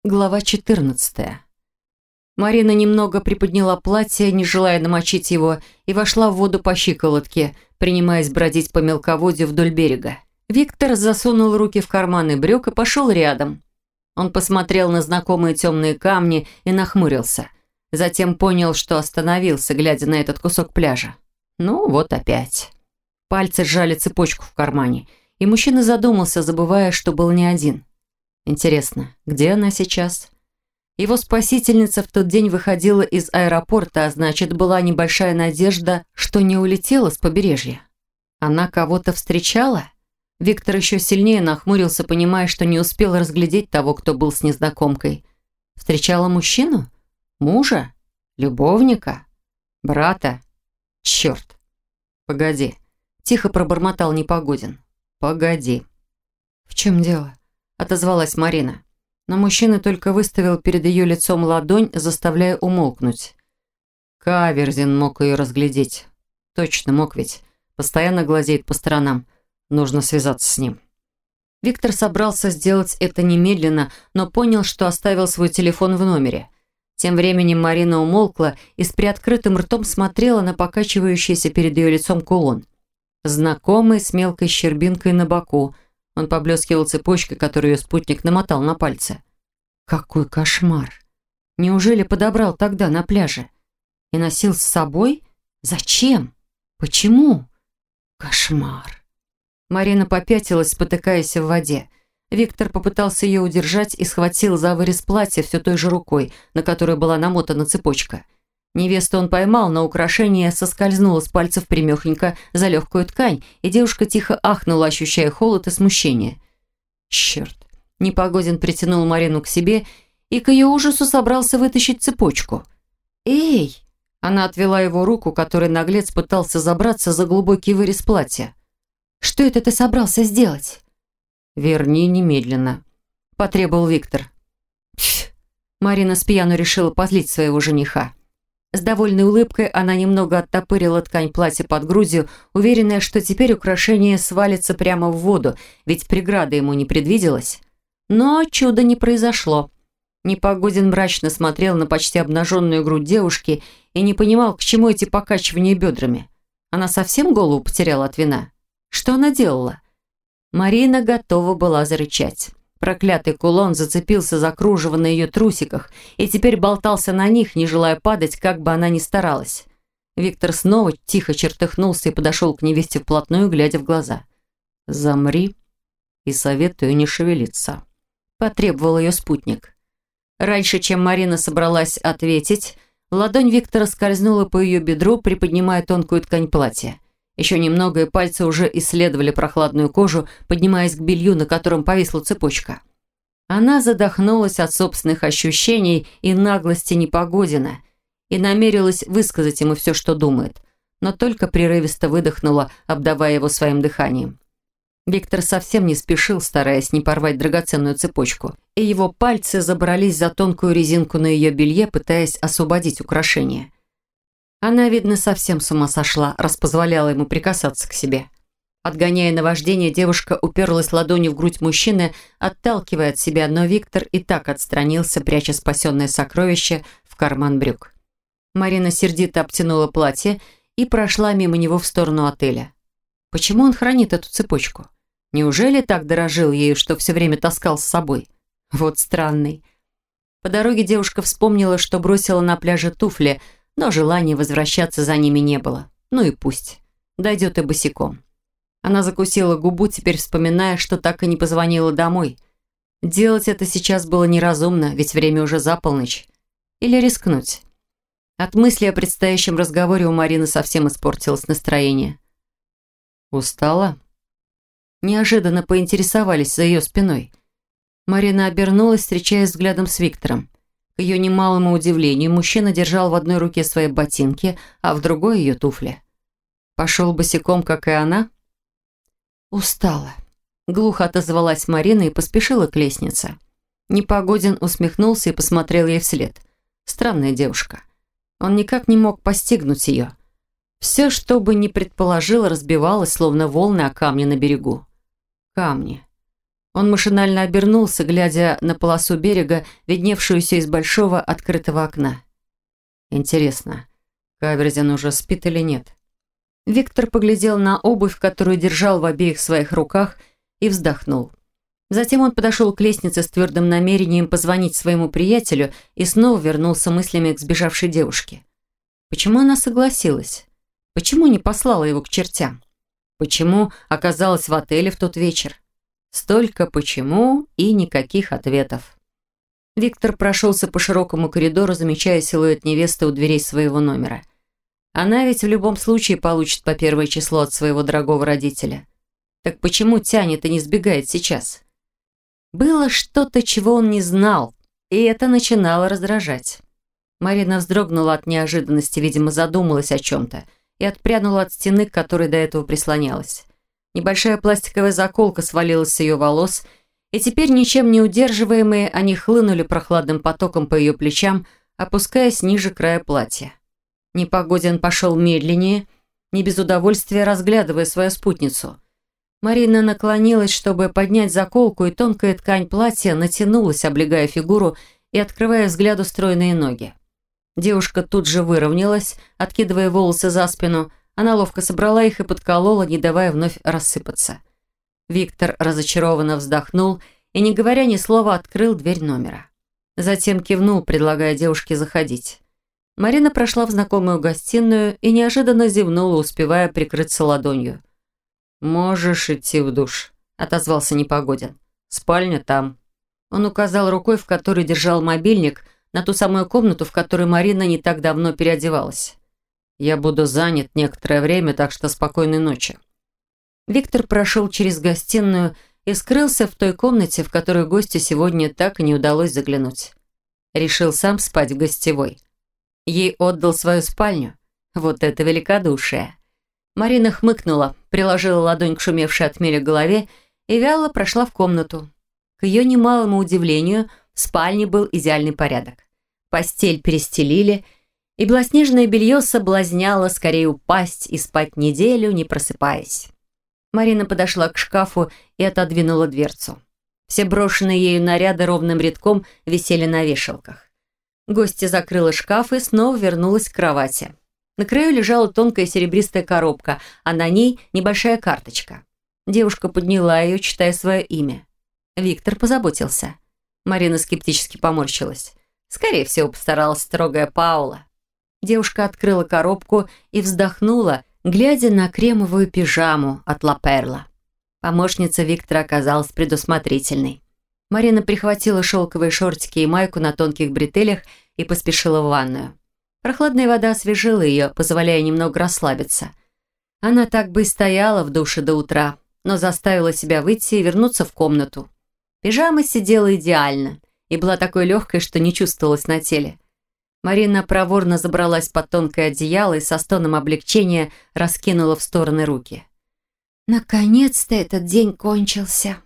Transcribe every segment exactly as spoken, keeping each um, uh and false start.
Глава четырнадцатая. Марина немного приподняла платье, не желая намочить его, и вошла в воду по щиколотке, принимаясь бродить по мелководью вдоль берега. Виктор засунул руки в карманы брюк и пошел рядом. Он посмотрел на знакомые темные камни и нахмурился. Затем понял, что остановился, глядя на этот кусок пляжа. Ну, вот опять. Пальцы сжали цепочку в кармане, и мужчина задумался, забывая, что был не один. Интересно, где она сейчас? Его спасительница в тот день выходила из аэропорта, а значит, была небольшая надежда, что не улетела с побережья. Она кого-то встречала? Виктор еще сильнее нахмурился, понимая, что не успел разглядеть того, кто был с незнакомкой. Встречала мужчину? Мужа? Любовника? Брата? Черт! Погоди. Тихо пробормотал Непогодин. Погоди. В чем дело? Отозвалась Марина. Но мужчина только выставил перед ее лицом ладонь, заставляя умолкнуть. Каверзин мог ее разглядеть. Точно мог ведь. Постоянно глазеет по сторонам. Нужно связаться с ним. Виктор собрался сделать это немедленно, но понял, что оставил свой телефон в номере. Тем временем Марина умолкла и с приоткрытым ртом смотрела на покачивающийся перед ее лицом кулон. Знакомый с мелкой щербинкой на боку. Он поблескивал цепочкой, которую ее спутник намотал на пальцы. Какой кошмар! Неужели подобрал тогда на пляже? И носил с собой? Зачем? Почему? Кошмар! Марина попятилась, спотыкаясь в воде. Виктор попытался ее удержать и схватил за вырез платья все той же рукой, на которой была намотана цепочка. Невесту он поймал, но украшение соскользнуло с пальцев примехонько за легкую ткань, и девушка тихо ахнула, ощущая холод и смущение. Черт! Непогодин притянул Марину к себе и к ее ужасу собрался вытащить цепочку. «Эй!» Она отвела его руку, которой наглец пытался забраться за глубокий вырез платья. «Что это ты собрался сделать?» «Верни немедленно», – потребовал Виктор. Пф! Марина с пьяну решила позлить своего жениха. С довольной улыбкой она немного оттопырила ткань платья под грудью, уверенная, что теперь украшение свалится прямо в воду, ведь преграда ему не предвиделась. Но чуда не произошло. Непогодин мрачно смотрел на почти обнаженную грудь девушки и не понимал, к чему эти покачивания бедрами. Она совсем голову потеряла от вина? Что она делала? Марина готова была зарычать. Проклятый кулон зацепился за кружево на ее трусиках и теперь болтался на них, не желая падать, как бы она ни старалась. Виктор снова тихо чертыхнулся и подошел к невесте вплотную, глядя в глаза. «Замри и советую не шевелиться», – потребовал ее спутник. Раньше, чем Марина собралась ответить, ладонь Виктора скользнула по ее бедру, приподнимая тонкую ткань платья. Еще немного, и пальцы уже исследовали прохладную кожу, поднимаясь к белью, на котором повисла цепочка. Она задохнулась от собственных ощущений и наглости Непогодина и намерилась высказать ему все, что думает, но только прерывисто выдохнула, обдавая его своим дыханием. Виктор совсем не спешил, стараясь не порвать драгоценную цепочку, и его пальцы забрались за тонкую резинку на ее белье, пытаясь освободить украшение. Она, видно, совсем с ума сошла, раз позволяла ему прикасаться к себе. Отгоняя наваждение, девушка уперлась ладонью в грудь мужчины, отталкивая от себя, но Виктор и так отстранился, пряча спасенное сокровище в карман брюк. Марина сердито обтянула платье и прошла мимо него в сторону отеля. Почему он хранит эту цепочку? Неужели так дорожил ею, что все время таскал с собой? Вот странный. По дороге девушка вспомнила, что бросила на пляже туфли, но желания возвращаться за ними не было. Ну и пусть. Дойдет и босиком. Она закусила губу, теперь вспоминая, что так и не позвонила домой. Делать это сейчас было неразумно, ведь время уже за полночь. Или рискнуть. От мысли о предстоящем разговоре у Марины совсем испортилось настроение. «Устала?» Неожиданно поинтересовались за ее спиной. Марина обернулась, встречаясь взглядом с Виктором. К ее немалому удивлению, мужчина держал в одной руке свои ботинки, а в другой ее туфли. Пошел босиком, как и она? Устала. Глухо отозвалась Марина и поспешила к лестнице. Непогодин усмехнулся и посмотрел ей вслед. Странная девушка. Он никак не мог постигнуть ее. Все, что бы ни предположил, разбивалось, словно волны о камни на берегу. Камни. Он машинально обернулся, глядя на полосу берега, видневшуюся из большого открытого окна. Интересно, Каверзин уже спит или нет? Виктор поглядел на обувь, которую держал в обеих своих руках, и вздохнул. Затем он подошел к лестнице с твердым намерением позвонить своему приятелю и снова вернулся мыслями к сбежавшей девушке. Почему она согласилась? Почему не послала его к чертям? Почему оказалась в отеле в тот вечер? Столько почему и никаких ответов. Виктор прошелся по широкому коридору, замечая силуэт невесты у дверей своего номера. Она ведь в любом случае получит по первое число от своего дорогого родителя. Так почему тянет и не сбегает сейчас? Было что-то, чего он не знал, и это начинало раздражать. Марина вздрогнула от неожиданности, видимо, задумалась о чем-то, и отпрянула от стены, к которой до этого прислонялась. Небольшая пластиковая заколка свалилась с ее волос, и теперь, ничем не удерживаемые, они хлынули прохладным потоком по ее плечам, опускаясь ниже края платья. Непогодин пошел медленнее, не без удовольствия разглядывая свою спутницу. Марина наклонилась, чтобы поднять заколку, и тонкая ткань платья натянулась, облегая фигуру и открывая взгляду стройные ноги. Девушка тут же выровнялась, откидывая волосы за спину. Она ловко собрала их и подколола, не давая вновь рассыпаться. Виктор разочарованно вздохнул и, не говоря ни слова, открыл дверь номера. Затем кивнул, предлагая девушке заходить. Марина прошла в знакомую гостиную и неожиданно зевнула, успевая прикрыться ладонью. «Можешь идти в душ», — отозвался Непогодин. «Спальня там». Он указал рукой, в которой держал мобильник, на ту самую комнату, в которой Марина не так давно переодевалась. «Я буду занят некоторое время, так что спокойной ночи». Виктор прошел через гостиную и скрылся в той комнате, в которую гостю сегодня так и не удалось заглянуть. Решил сам спать в гостевой. Ей отдал свою спальню. Вот это великодушие. Марина хмыкнула, приложила ладонь к шумевшей от хмеля голове и вяло прошла в комнату. К ее немалому удивлению, в спальне был идеальный порядок. Постель перестелили, и белоснежное белье соблазняло скорее упасть и спать неделю, не просыпаясь. Марина подошла к шкафу и отодвинула дверцу. Все брошенные ею наряды ровным рядком висели на вешалках. Гостья закрыла шкаф и снова вернулась к кровати. На краю лежала тонкая серебристая коробка, а на ней небольшая карточка. Девушка подняла ее, читая свое имя. Виктор позаботился. Марина скептически поморщилась. Скорее всего, постаралась строгая Паула. Девушка открыла коробку и вздохнула, глядя на кремовую пижаму от Ла Перла. Помощница Виктора оказалась предусмотрительной. Марина прихватила шелковые шортики и майку на тонких бретелях и поспешила в ванную. Прохладная вода освежила ее, позволяя немного расслабиться. Она так бы и стояла в душе до утра, но заставила себя выйти и вернуться в комнату. Пижама сидела идеально и была такой легкой, что не чувствовалась на теле. Марина проворно забралась под тонкое одеяло и со стоном облегчения раскинула в стороны руки. «Наконец-то этот день кончился!»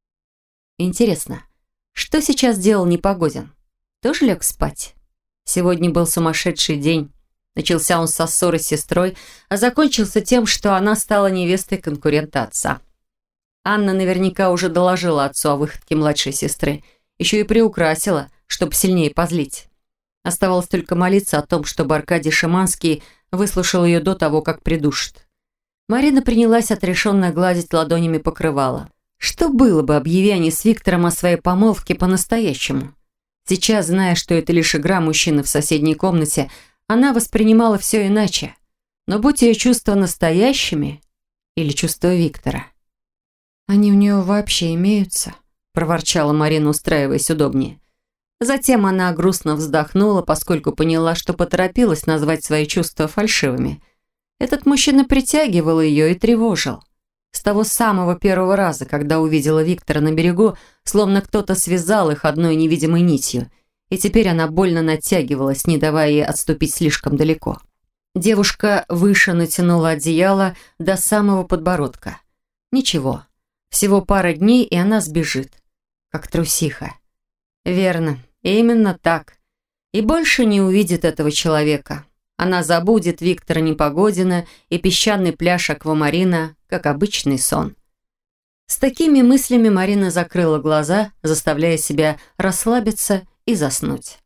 Интересно, что сейчас делал Непогодин? Тоже лег спать? Сегодня был сумасшедший день. Начался он со ссоры с сестрой, а закончился тем, что она стала невестой конкурента отца. Анна наверняка уже доложила отцу о выходке младшей сестры, еще и приукрасила, чтобы сильнее позлить. Оставалось только молиться о том, чтобы Аркадий Шиманский выслушал ее до того, как придушит. Марина принялась отрешенно гладить ладонями покрывало. Что было бы, объяви они с Виктором о своей помолвке по-настоящему? Сейчас, зная, что это лишь игра мужчины в соседней комнате, она воспринимала все иначе. Но будь ее чувства настоящими или чувства Виктора? «Они у нее вообще имеются?» – проворчала Марина, устраиваясь удобнее. Затем она грустно вздохнула, поскольку поняла, что поторопилась назвать свои чувства фальшивыми. Этот мужчина притягивал ее и тревожил. С того самого первого раза, когда увидела Виктора на берегу, словно кто-то связал их одной невидимой нитью, и теперь она больно натягивалась, не давая ей отступить слишком далеко. Девушка выше натянула одеяло до самого подбородка. Ничего, всего пара дней, и она сбежит, как трусиха. Верно, именно так. И больше не увидит этого человека. Она забудет Виктора Непогодина и песчаный пляж Аквамарина, как обычный сон. С такими мыслями Марина закрыла глаза, заставляя себя расслабиться и заснуть.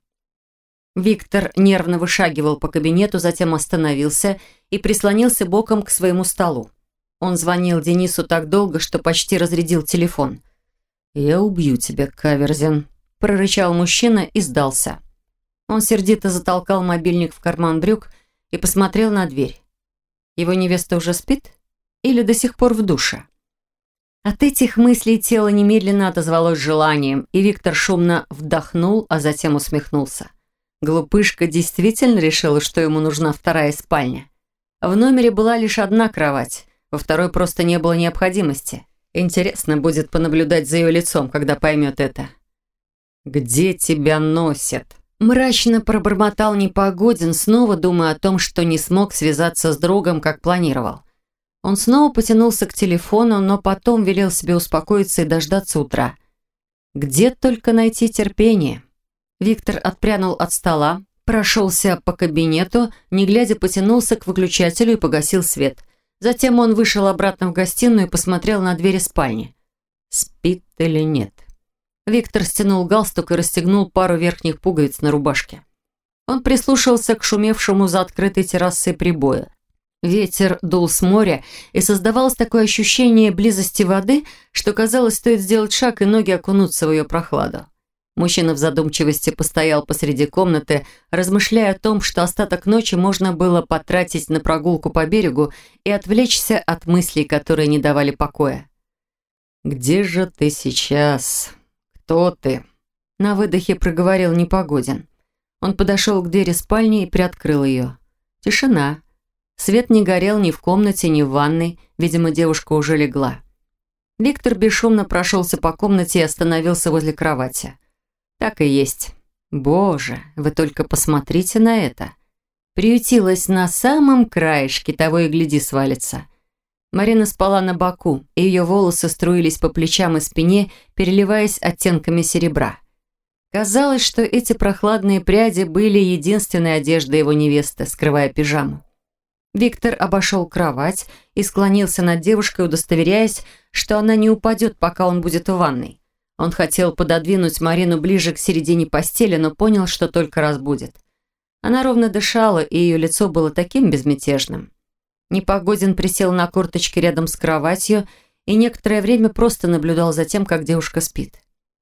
Виктор нервно вышагивал по кабинету, затем остановился и прислонился боком к своему столу. Он звонил Денису так долго, что почти разрядил телефон. «Я убью тебя, Каверзин», – прорычал мужчина и сдался. Он сердито затолкал мобильник в карман брюк и посмотрел на дверь. Его невеста уже спит? Или до сих пор в душе? От этих мыслей тело немедленно отозвалось желанием, и Виктор шумно вдохнул, а затем усмехнулся. Глупышка действительно решила, что ему нужна вторая спальня. В номере была лишь одна кровать, во второй просто не было необходимости. Интересно будет понаблюдать за ее лицом, когда поймет это. «Где тебя носят?» Мрачно пробормотал Непогодин, снова думая о том, что не смог связаться с другом, как планировал. Он снова потянулся к телефону, но потом велел себе успокоиться и дождаться утра. Где только найти терпение? Виктор отпрянул от стола, прошелся по кабинету, не глядя потянулся к выключателю и погасил свет. Затем он вышел обратно в гостиную и посмотрел на двери спальни. Спит или нет? Виктор стянул галстук и расстегнул пару верхних пуговиц на рубашке. Он прислушался к шумевшему за открытой террасой прибоя. Ветер дул с моря, и создавалось такое ощущение близости воды, что казалось, стоит сделать шаг, и ноги окунутся в ее прохладу. Мужчина в задумчивости постоял посреди комнаты, размышляя о том, что остаток ночи можно было потратить на прогулку по берегу и отвлечься от мыслей, которые не давали покоя. «Где же ты сейчас? Кто ты?» На выдохе проговорил Непогодин. Он подошел к двери спальни и приоткрыл ее. Тишина. Свет не горел ни в комнате, ни в ванной. Видимо, девушка уже легла. Виктор бесшумно прошелся по комнате и остановился возле кровати. Так и есть. Боже, вы только посмотрите на это. Приютилась на самом краешке, того и гляди свалится. Марина спала на боку, и ее волосы струились по плечам и спине, переливаясь оттенками серебра. Казалось, что эти прохладные пряди были единственной одеждой его невесты, скрывая пижаму. Виктор обошел кровать и склонился над девушкой, удостоверяясь, что она не упадет, пока он будет в ванной. Он хотел пододвинуть Марину ближе к середине постели, но понял, что только разбудит. Она ровно дышала, и ее лицо было таким безмятежным. Непогодин присел на корточки рядом с кроватью и некоторое время просто наблюдал за тем, как девушка спит.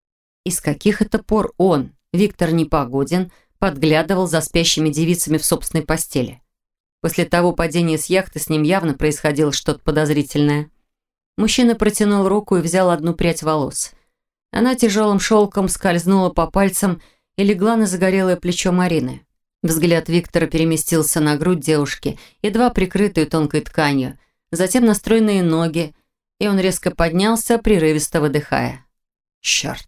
И с каких это пор он, Виктор Непогодин, подглядывал за спящими девицами в собственной постели? После того падения с яхты с ним явно происходило что-то подозрительное. Мужчина протянул руку и взял одну прядь волос. Она тяжелым шелком скользнула по пальцам и легла на загорелое плечо Марины. Взгляд Виктора переместился на грудь девушки, едва прикрытую тонкой тканью, затем на стройные ноги, и он резко поднялся, прерывисто выдыхая. Черт!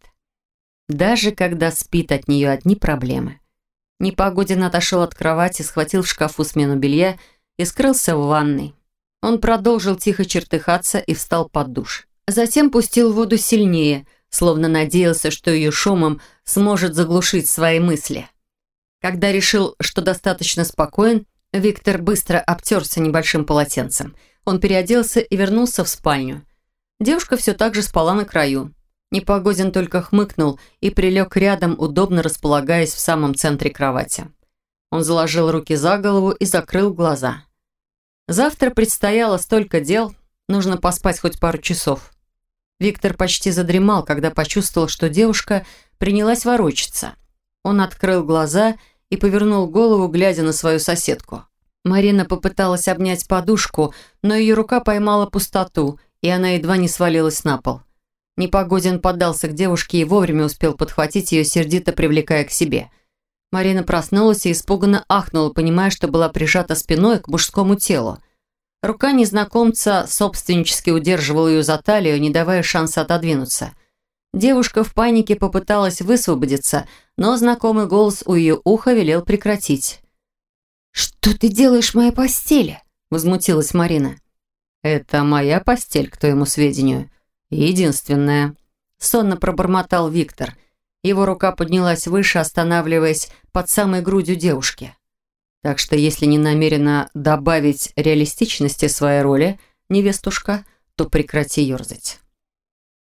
Даже когда спит, от нее одни проблемы. Непогодин отошел от кровати, схватил в шкафу смену белья и скрылся в ванной. Он продолжил тихо чертыхаться и встал под душ. Затем пустил воду сильнее, словно надеялся, что ее шумом сможет заглушить свои мысли. Когда решил, что достаточно спокоен, Виктор быстро обтерся небольшим полотенцем. Он переоделся и вернулся в спальню. Девушка все так же спала на краю. Непогодин только хмыкнул и прилег рядом, удобно располагаясь в самом центре кровати. Он заложил руки за голову и закрыл глаза. Завтра предстояло столько дел, нужно поспать хоть пару часов. Виктор почти задремал, когда почувствовал, что девушка принялась ворочаться. Он открыл глаза и повернул голову, глядя на свою соседку. Марина попыталась обнять подушку, но ее рука поймала пустоту, и она едва не свалилась на пол. Непогодин поддался к девушке и вовремя успел подхватить ее, сердито привлекая к себе. Марина проснулась и испуганно ахнула, понимая, что была прижата спиной к мужскому телу. Рука незнакомца собственнически удерживала ее за талию, не давая шанса отодвинуться. Девушка в панике попыталась высвободиться, но знакомый голос у ее уха велел прекратить. «Что ты делаешь в моей постели?» – возмутилась Марина. «Это моя постель, к твоему сведению. Единственная», – сонно пробормотал Виктор. Его рука поднялась выше, останавливаясь под самой грудью девушки. «Так что, если не намерена добавить реалистичности своей роли, невестушка, то прекрати ерзать».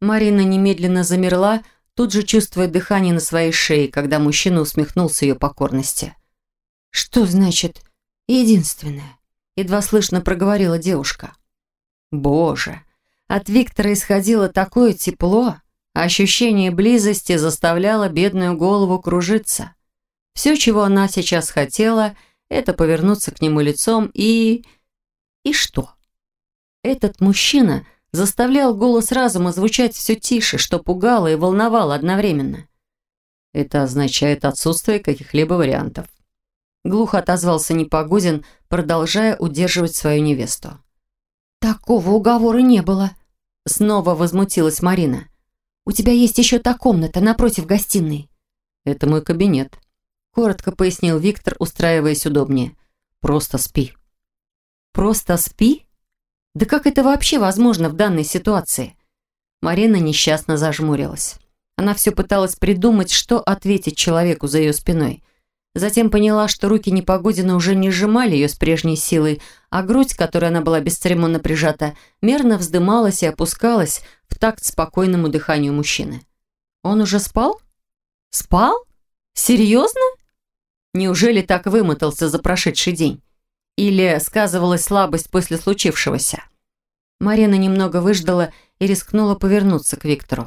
Марина немедленно замерла, тут же чувствуя дыхание на своей шее, когда мужчина усмехнулся ее покорности. «Что значит единственное?» – едва слышно проговорила девушка. «Боже!» От Виктора исходило такое тепло, а ощущение близости заставляло бедную голову кружиться. Все, чего она сейчас хотела, это повернуться к нему лицом и... И что? Этот мужчина заставлял голос разума звучать все тише, что пугало и волновало одновременно. «Это означает отсутствие каких-либо вариантов». Глухо отозвался Непогодин, продолжая удерживать свою невесту. «Такого уговора не было», — снова возмутилась Марина. «У тебя есть еще та комната напротив гостиной». «Это мой кабинет», — коротко пояснил Виктор, устраиваясь удобнее. «Просто спи». «Просто спи? Да как это вообще возможно в данной ситуации?» Марина несчастно зажмурилась. Она все пыталась придумать, что ответить человеку за ее спиной. Затем поняла, что руки Непогодина уже не сжимали ее с прежней силой, а грудь, которой она была бесцеремонно прижата, мерно вздымалась и опускалась в такт спокойному дыханию мужчины. Он уже спал? Спал? Серьезно? Неужели так вымотался за прошедший день? Или сказывалась слабость после случившегося? Марина немного выждала и рискнула повернуться к Виктору.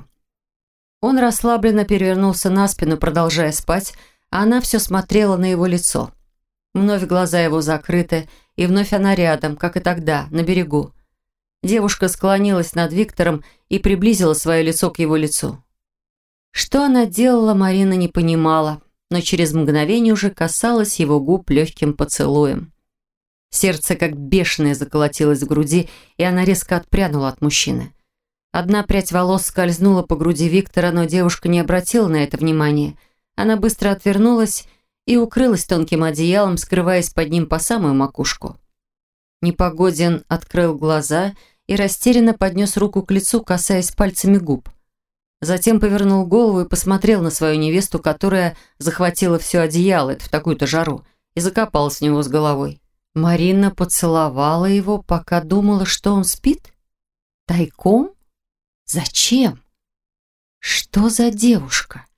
Он расслабленно перевернулся на спину, продолжая спать, а она все смотрела на его лицо. Вновь глаза его закрыты, и вновь она рядом, как и тогда, на берегу. Девушка склонилась над Виктором и приблизила свое лицо к его лицу. Что она делала, Марина не понимала, но через мгновение уже касалась его губ легким поцелуем. Сердце как бешеное заколотилось в груди, и она резко отпрянула от мужчины. Одна прядь волос скользнула по груди Виктора, но девушка не обратила на это внимания. Она быстро отвернулась и укрылась тонким одеялом, скрываясь под ним по самую макушку. Непогодин открыл глаза и растерянно поднес руку к лицу, касаясь пальцами губ. Затем повернул голову и посмотрел на свою невесту, которая захватила все одеяло в такую-то жару и закопалась в него с головой. Марина поцеловала его, пока думала, что он спит? Тайком? Зачем? Что за девушка?